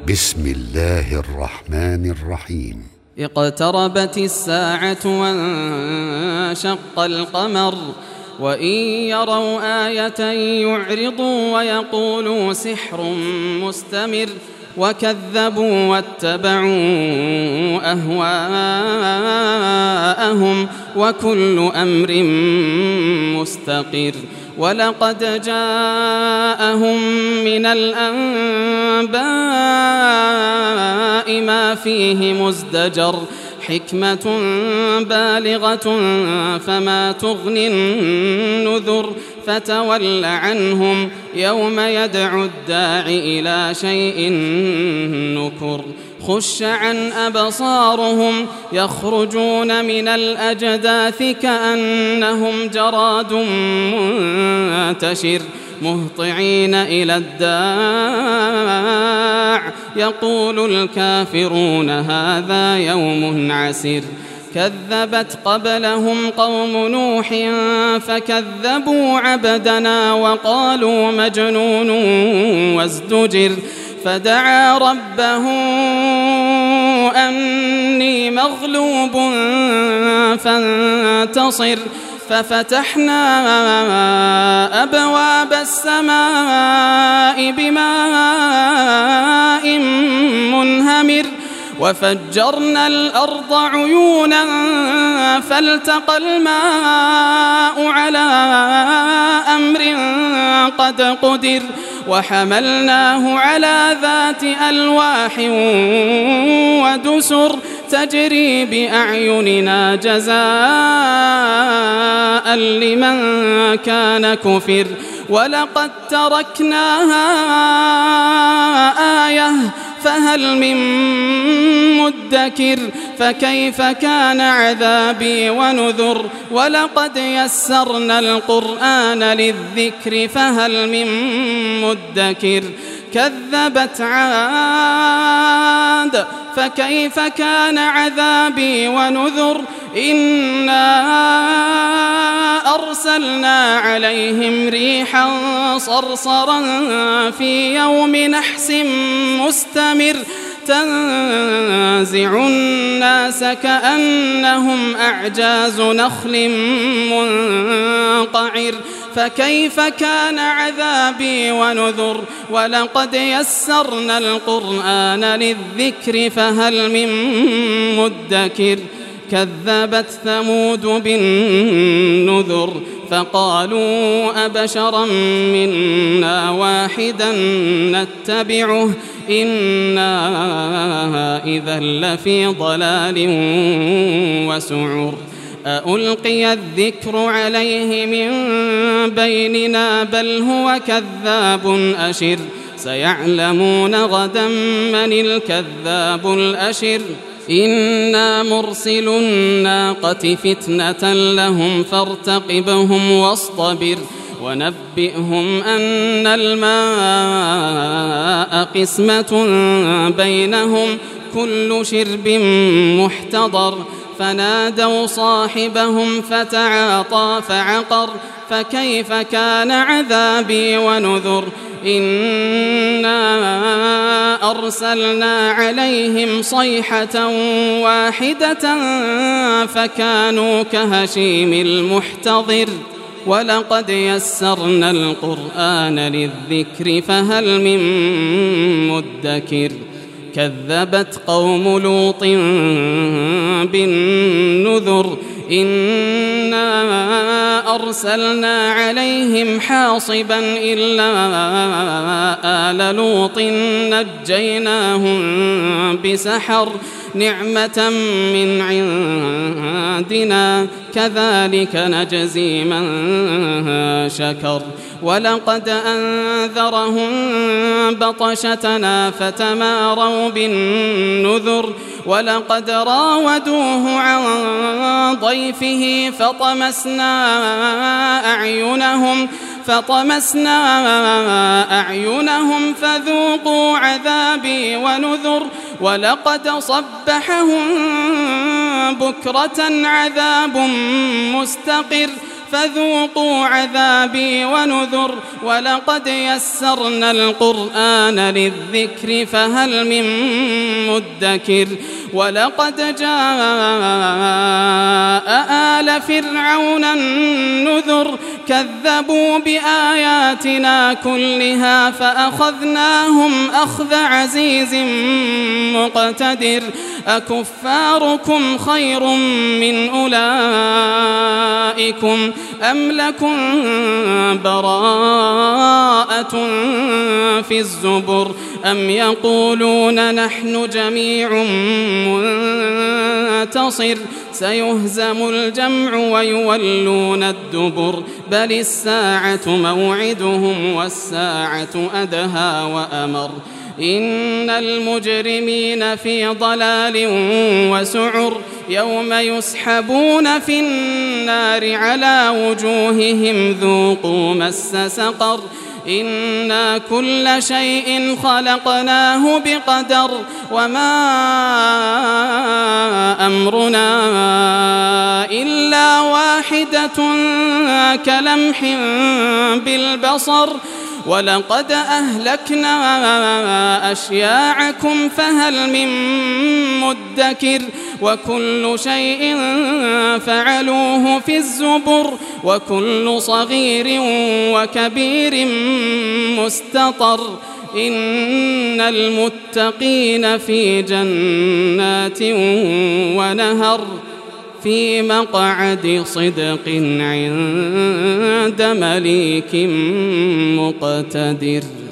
بسم الله الرحمن الرحيم. اقتربت الساعة وانشق القمر وإن يروا آية يعرضوا ويقولوا سحر مستمر وكذبوا واتبعوا أهواءهم وكل أمر مستقر. ولقد جاءهم من الأنباء ما فيه مزدجر حكمة بالغة فما تغني النذر فتول عنهم يوم يدعو الداع إلى شيء نكر. خش عن أبصارهم يخرجون من الأجداث كأنهم جراد منتشر مهطعين إلى الداع يقول الكافرون هذا يوم عسر. كذبت قبلهم قوم نوح فكذبوا عبدنا وقالوا مجنون وازدجر. فدعا ربه أني مغلوب فانتصر. ففتحنا أبواب السماء بماء منهمر وفجرنا الأرض عيونا فالتقى الماء على أمر قد قدر وحملناه على ذات ألواح ودسر تجري بأعيننا جزاء لمن كان كفر. ولقد تركناها آية فهل من مدكر. فكيف كان عذابي ونذر. ولقد يسرنا القرآن للذكر فهل من مدكر. كذبت عاد فكيف كان عذابي ونذر. إنا أرسلنا عليهم ريحا صرصرا في يوم نحس مستمر تنزع الناس كأنهم أعجاز نخل منقعر. فكيف كان عذابي ونذر. ولقد يسرنا القرآن للذكر فهل من مدكر. كذبت ثمود بالنذر فقالوا أبشرا منا واحدا نتبعه إنا إذا لفي ضلال وسعر. أألقي الذكر عليه من بيننا بل هو كذاب أشر. سيعلمون غدا من الكذاب الأشر. إنا مرسل الناقة فتنة لهم فارتقبهم واصطبر. ونبئهم أن الماء قسمة بينهم كل شرب محتضر. فنادوا صاحبهم فتعاطى فعقر. فكيف كان عذابي ونذر. إنا أرسلنا عليهم صيحة واحدة فكانوا كهشيم المحتضر. ولقد يسرنا القرآن للذكر فهل من مدكر. كذبت قوم لوط بالنذر إنا أرسلنا عليهم حاصبا إلا آل لوط نجيناهم بسحر نعمة من عندنا كذلك نجزي من شكر. ولقد أنذرهم بطشتنا فتماروا بالنذر. ولقد راودوه عن ضيفه فطمسنا أعينهم فذوقوا عذابي ونذر. ولقد صبحهم بكرة عذاب مستقر. فذوقوا عذابي ونذر ولقد يسرنا القرآن للذكر فهل من مدكر ولقد جاء آل فرعون النذر كذبوا بآياتنا كلها فأخذناهم أخذ عزيز مقتدر أكفاركم خير من أولئكم أم لكم براءة في الزبر أم يقولون نحن جميع منتصر سيهزم الجمع ويولون الدبر بل الساعة موعدهم والساعة أدهى وأمر إن المجرمين في ضلال وسعر يوم يسحبون في النار على وجوههم ذوقوا مس سقر إنا كل شيء خلقناه بقدر وما أمرنا إلا واحدة كلمح بالبصر ولقد أهلكنا أشياعكم فهل من مدكر وكل شيء فعلوه في الزبر وكل صغير وكبير مستطر إن المتقين في جنات ونهر في مقعد صدق عند مليك مقتدر.